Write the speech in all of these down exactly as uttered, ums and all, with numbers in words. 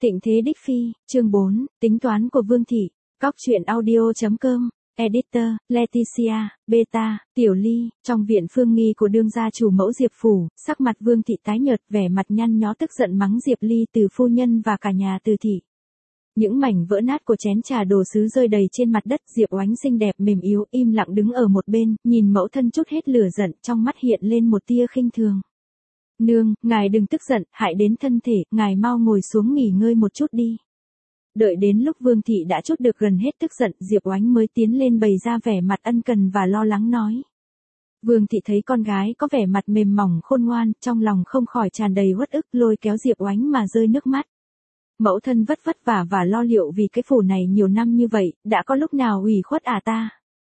Tịnh thế đích phi, chương bốn, tính toán của Vương thị, cóc truyện audio.com, editor, Leticia, Beta, Tiểu Ly, trong viện Phương Nghi của đương gia chủ mẫu Diệp Phủ, sắc mặt Vương thị tái nhợt, vẻ mặt nhăn nhó tức giận mắng Diệp Ly từ phu nhân và cả nhà Từ thị. Những mảnh vỡ nát của chén trà đồ sứ rơi đầy trên mặt đất, Diệp Oánh xinh đẹp mềm yếu, im lặng đứng ở một bên, nhìn mẫu thân chút hết lửa giận, trong mắt hiện lên một tia khinh thường. Nương, ngài đừng tức giận, hại đến thân thể, ngài mau ngồi xuống nghỉ ngơi một chút đi. Đợi đến lúc Vương thị đã trút được gần hết tức giận, Diệp Oánh mới tiến lên bày ra vẻ mặt ân cần và lo lắng nói. Vương thị thấy con gái có vẻ mặt mềm mỏng khôn ngoan, trong lòng không khỏi tràn đầy uất ức, lôi kéo Diệp Oánh mà rơi nước mắt. Mẫu thân vất vất vả và lo liệu vì cái phủ này nhiều năm như vậy, đã có lúc nào ủy khuất ả ta.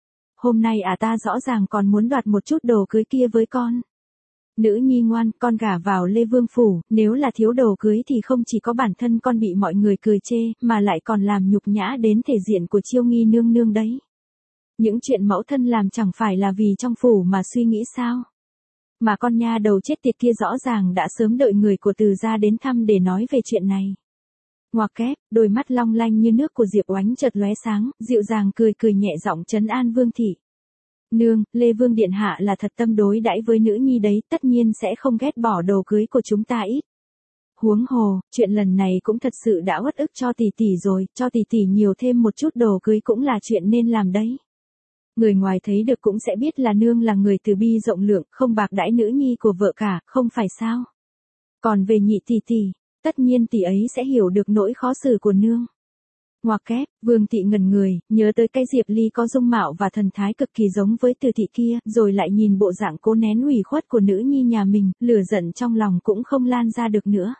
Hôm nay ả ta rõ ràng còn muốn đoạt một chút đồ cưới kia với con. Nữ nhi ngoan, con gả vào Lê Vương phủ, nếu là thiếu đồ cưới thì không chỉ có bản thân con bị mọi người cười chê, mà lại còn làm nhục nhã đến thể diện của Chiêu Nghi nương nương đấy. Những chuyện mẫu thân làm chẳng phải là vì trong phủ mà suy nghĩ sao? Mà con nha đầu chết tiệt kia rõ ràng đã sớm đợi người của Từ gia đến thăm để nói về chuyện này. Ngoặc kép, đôi mắt long lanh như nước của Diệp Oánh chợt lóe sáng, dịu dàng cười cười nhẹ giọng trấn an Vương thị. Nương, Lê Vương điện hạ là thật tâm đối đãi với nữ nhi đấy, tất nhiên sẽ không ghét bỏ đồ cưới của chúng ta ít. Huống hồ, chuyện lần này cũng thật sự đã uất ức cho tỷ tỷ rồi, cho tỷ tỷ nhiều thêm một chút đồ cưới cũng là chuyện nên làm đấy. Người ngoài thấy được cũng sẽ biết là nương là người từ bi rộng lượng, không bạc đãi nữ nhi của vợ cả, không phải sao? Còn về nhị tỷ tỷ, tất nhiên tỷ ấy sẽ hiểu được nỗi khó xử của nương. Ngoặc kép, Vương thị ngẩn người, nhớ tới cái Diệp Ly có dung mạo và thần thái cực kỳ giống với Từ thị kia, rồi lại nhìn bộ dạng cố nén ủy khuất của nữ nhi nhà mình, lửa giận trong lòng cũng không lan ra được nữa.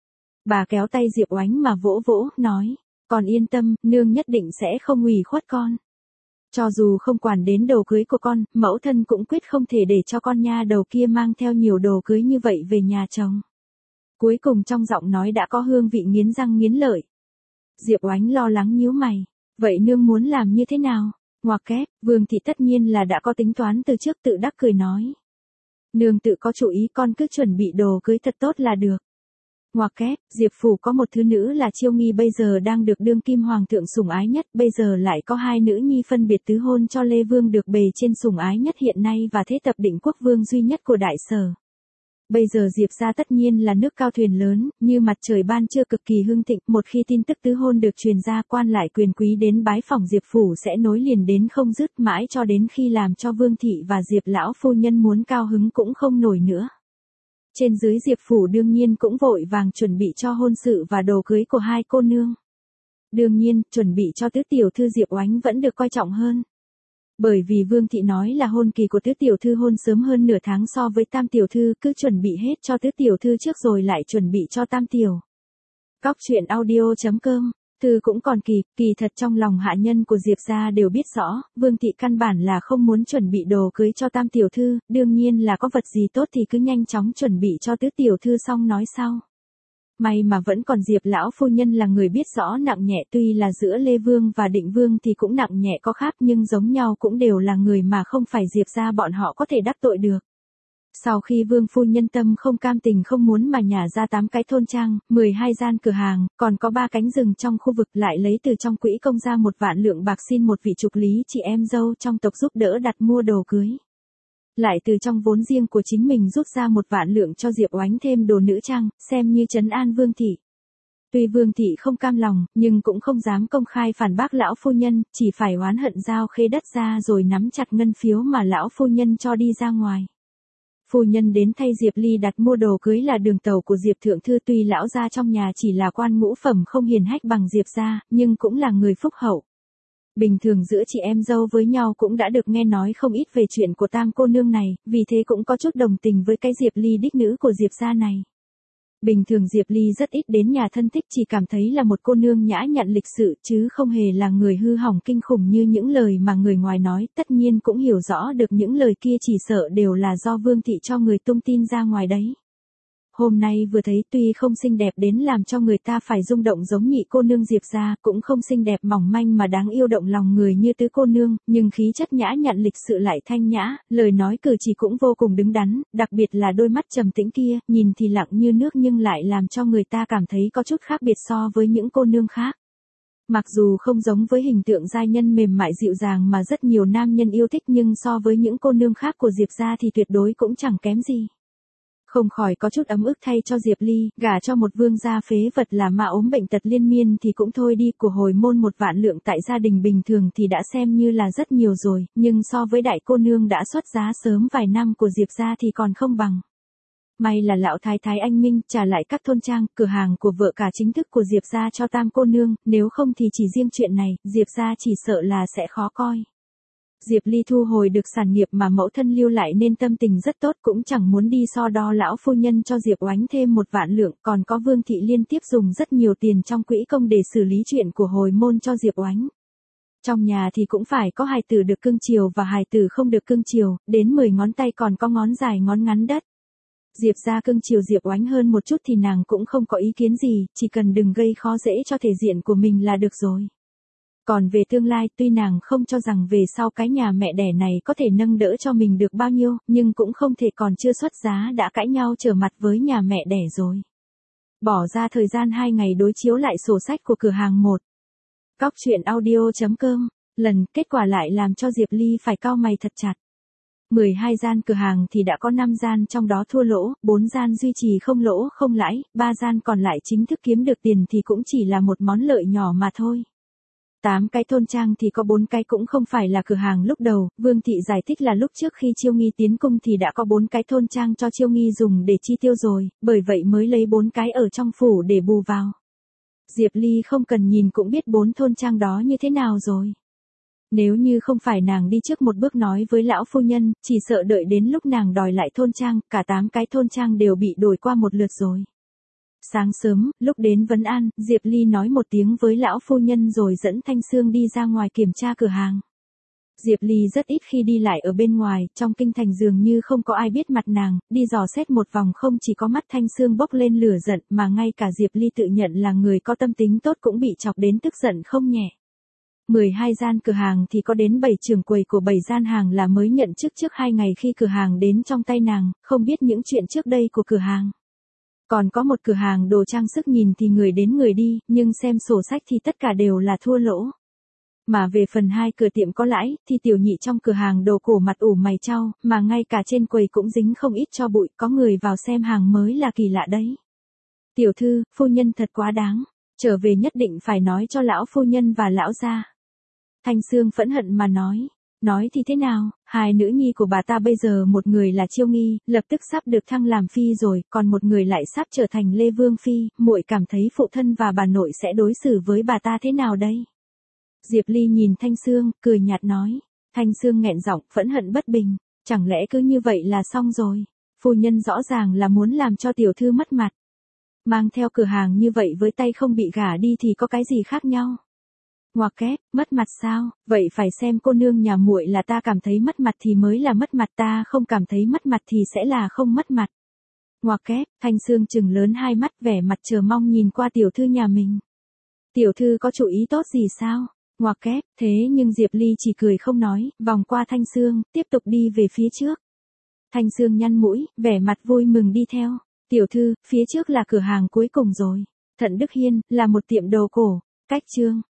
Bà kéo tay Diệp Oánh mà vỗ vỗ, nói, con yên tâm, nương nhất định sẽ không ủy khuất con. Cho dù không quản đến đồ cưới của con, mẫu thân cũng quyết không thể để cho con nha đầu kia mang theo nhiều đồ cưới như vậy về nhà chồng. Cuối cùng trong giọng nói đã có hương vị nghiến răng nghiến lợi. Diệp Oánh lo lắng nhíu mày. Vậy nương muốn làm như thế nào? Ngoặc kép, Vương thị tất nhiên là đã có tính toán từ trước, tự đắc cười nói. Nương tự có chủ ý, con cứ chuẩn bị đồ cưới thật tốt là được. Ngoặc kép, Diệp phủ có một thứ nữ là Chiêu Nghi bây giờ đang được đương kim hoàng thượng sủng ái nhất, bây giờ lại có hai nữ nhi phân biệt tứ hôn cho Lê Vương được bề trên sủng ái nhất hiện nay và thế tập định quốc vương duy nhất của Đại Sở. Bây giờ Diệp gia tất nhiên là nước cao thuyền lớn, như mặt trời ban trưa cực kỳ hưng thịnh, một khi tin tức tứ hôn được truyền ra, quan lại quyền quý đến bái phỏng Diệp phủ sẽ nối liền đến không dứt, mãi cho đến khi làm cho Vương thị và Diệp lão phu nhân muốn cao hứng cũng không nổi nữa. Trên dưới Diệp phủ đương nhiên cũng vội vàng chuẩn bị cho hôn sự và đồ cưới của hai cô nương. Đương nhiên, chuẩn bị cho tứ tiểu thư Diệp Oánh vẫn được coi trọng hơn. Bởi vì Vương thị nói là hôn kỳ của tứ tiểu thư hôn sớm hơn nửa tháng so với tam tiểu thư, cứ chuẩn bị hết cho tứ tiểu thư trước rồi lại chuẩn bị cho tam tiểu. Cóc truyện audio.com, thư cũng còn kịp, kỳ thật trong lòng hạ nhân của Diệp gia đều biết rõ, Vương thị căn bản là không muốn chuẩn bị đồ cưới cho tam tiểu thư, đương nhiên là có vật gì tốt thì cứ nhanh chóng chuẩn bị cho tứ tiểu thư xong nói sau. May mà vẫn còn Diệp lão phu nhân là người biết rõ nặng nhẹ, tuy là giữa Lê Vương và Định Vương thì cũng nặng nhẹ có khác nhưng giống nhau cũng đều là người mà không phải Diệp gia bọn họ có thể đắc tội được. Sau khi Vương phu nhân tâm không cam tình không muốn mà nhả ra tám cái thôn trang, mười hai gian cửa hàng, còn có ba cánh rừng trong khu vực, lại lấy từ trong quỹ công ra một vạn lượng bạc xin một vị trục lý chị em dâu trong tộc giúp đỡ đặt mua đồ cưới. Lại từ trong vốn riêng của chính mình rút ra một vạn lượng cho Diệp Oánh thêm đồ nữ trang, xem như trấn an Vương thị. Tuy Vương thị không cam lòng, nhưng cũng không dám công khai phản bác lão phu nhân, chỉ phải oán hận giao khế đất ra rồi nắm chặt ngân phiếu mà lão phu nhân cho đi ra ngoài. Phu nhân đến thay Diệp Ly đặt mua đồ cưới là đường tàu của Diệp thượng thư, tuy lão gia trong nhà chỉ là quan ngũ phẩm không hiền hách bằng Diệp gia, nhưng cũng là người phúc hậu. Bình thường giữa chị em dâu với nhau cũng đã được nghe nói không ít về chuyện của tam cô nương này, vì thế cũng có chút đồng tình với cái Diệp Ly đích nữ của Diệp gia này. Bình thường Diệp Ly rất ít đến nhà thân thích, chỉ cảm thấy là một cô nương nhã nhặn lịch sự chứ không hề là người hư hỏng kinh khủng như những lời mà người ngoài nói, tất nhiên cũng hiểu rõ được những lời kia chỉ sợ đều là do Vương thị cho người tung tin ra ngoài đấy. Hôm nay vừa thấy tuy không xinh đẹp đến làm cho người ta phải rung động giống nhị cô nương Diệp gia, cũng không xinh đẹp mỏng manh mà đáng yêu động lòng người như tứ cô nương, nhưng khí chất nhã nhặn lịch sự lại thanh nhã, lời nói cử chỉ cũng vô cùng đứng đắn, đặc biệt là đôi mắt trầm tĩnh kia, nhìn thì lặng như nước nhưng lại làm cho người ta cảm thấy có chút khác biệt so với những cô nương khác. Mặc dù không giống với hình tượng giai nhân mềm mại dịu dàng mà rất nhiều nam nhân yêu thích nhưng so với những cô nương khác của Diệp gia thì tuyệt đối cũng chẳng kém gì. Không khỏi có chút ấm ức thay cho Diệp Ly, gả cho một vương gia phế vật là ma ốm bệnh tật liên miên thì cũng thôi đi, của hồi môn một vạn lượng tại gia đình bình thường thì đã xem như là rất nhiều rồi, nhưng so với đại cô nương đã xuất giá sớm vài năm của Diệp gia thì còn không bằng. May là lão thái thái anh minh trả lại các thôn trang, cửa hàng của vợ cả chính thức của Diệp gia cho tam cô nương, nếu không thì chỉ riêng chuyện này, Diệp gia chỉ sợ là sẽ khó coi. Diệp Ly thu hồi được sản nghiệp mà mẫu thân lưu lại nên tâm tình rất tốt, cũng chẳng muốn đi so đo lão phu nhân cho Diệp Oánh thêm một vạn lượng, còn có Vương thị liên tiếp dùng rất nhiều tiền trong quỹ công để xử lý chuyện của hồi môn cho Diệp Oánh. Trong nhà thì cũng phải có hài tử được cưng chiều và hài tử không được cưng chiều, đến mười ngón tay còn có ngón dài ngón ngắn đất. Diệp gia cưng chiều Diệp Oánh hơn một chút thì nàng cũng không có ý kiến gì, chỉ cần đừng gây khó dễ cho thể diện của mình là được rồi. Còn về tương lai, tuy nàng không cho rằng về sau cái nhà mẹ đẻ này có thể nâng đỡ cho mình được bao nhiêu, nhưng cũng không thể còn chưa xuất giá đã cãi nhau trở mặt với nhà mẹ đẻ rồi. Bỏ ra thời gian hai ngày đối chiếu lại sổ sách của cửa hàng một. Cóc truyện audio chấm com, lần kết quả lại làm cho Diệp Ly phải cau mày thật chặt. mười hai gian cửa hàng thì đã có năm gian trong đó thua lỗ, bốn gian duy trì không lỗ không lãi, ba gian còn lại chính thức kiếm được tiền thì cũng chỉ là một món lợi nhỏ mà thôi. Tám cái thôn trang thì có bốn cái cũng không phải là cửa hàng lúc đầu, Vương thị giải thích là lúc trước khi Chiêu Nghi tiến cung thì đã có bốn cái thôn trang cho Chiêu Nghi dùng để chi tiêu rồi, bởi vậy mới lấy bốn cái ở trong phủ để bù vào. Diệp Ly không cần nhìn cũng biết bốn thôn trang đó như thế nào rồi. Nếu như không phải nàng đi trước một bước nói với lão phu nhân, chỉ sợ đợi đến lúc nàng đòi lại thôn trang, cả tám cái thôn trang đều bị đổi qua một lượt rồi. Sáng sớm, lúc đến vấn an, Diệp Ly nói một tiếng với lão phu nhân rồi dẫn Thanh Sương đi ra ngoài kiểm tra cửa hàng. Diệp Ly rất ít khi đi lại ở bên ngoài, trong kinh thành dường như không có ai biết mặt nàng, đi dò xét một vòng không chỉ có mắt Thanh Sương bốc lên lửa giận mà ngay cả Diệp Ly tự nhận là người có tâm tính tốt cũng bị chọc đến tức giận không nhẹ. mười hai gian cửa hàng thì có đến bảy trưởng quầy của bảy gian hàng là mới nhận chức trước hai ngày khi cửa hàng đến trong tay nàng, không biết những chuyện trước đây của cửa hàng. Còn có một cửa hàng đồ trang sức nhìn thì người đến người đi, nhưng xem sổ sách thì tất cả đều là thua lỗ. Mà về phần hai cửa tiệm có lãi, thì tiểu nhị trong cửa hàng đồ cổ mặt ủ mày chau, mà ngay cả trên quầy cũng dính không ít cho bụi, có người vào xem hàng mới là kỳ lạ đấy. Tiểu thư, phu nhân thật quá đáng, trở về nhất định phải nói cho lão phu nhân và lão gia. Thanh Sương phẫn hận mà nói. Nói thì thế nào, hai nữ nhi của bà ta bây giờ một người là Chiêu Nghi, lập tức sắp được thăng làm phi rồi, còn một người lại sắp trở thành Lê Vương phi, muội cảm thấy phụ thân và bà nội sẽ đối xử với bà ta thế nào đây? Diệp Ly nhìn Thanh Sương, cười nhạt nói. Thanh Sương nghẹn giọng, phẫn hận bất bình, chẳng lẽ cứ như vậy là xong rồi? Phu nhân rõ ràng là muốn làm cho tiểu thư mất mặt. Mang theo cửa hàng như vậy với tay không bị gả đi thì có cái gì khác nhau? Ngoặc kép, mất mặt sao, vậy phải xem cô nương nhà muội là ta cảm thấy mất mặt thì mới là mất mặt, ta không cảm thấy mất mặt thì sẽ là không mất mặt. Ngoặc kép, Thanh Sương trừng lớn hai mắt vẻ mặt chờ mong nhìn qua tiểu thư nhà mình. Tiểu thư có chủ ý tốt gì sao? Ngoặc kép, thế nhưng Diệp Ly chỉ cười không nói, vòng qua Thanh Sương, tiếp tục đi về phía trước. Thanh Sương nhăn mũi, vẻ mặt vui mừng đi theo. Tiểu thư, phía trước là cửa hàng cuối cùng rồi. Thận Đức Hiên, là một tiệm đồ cổ. Cách chương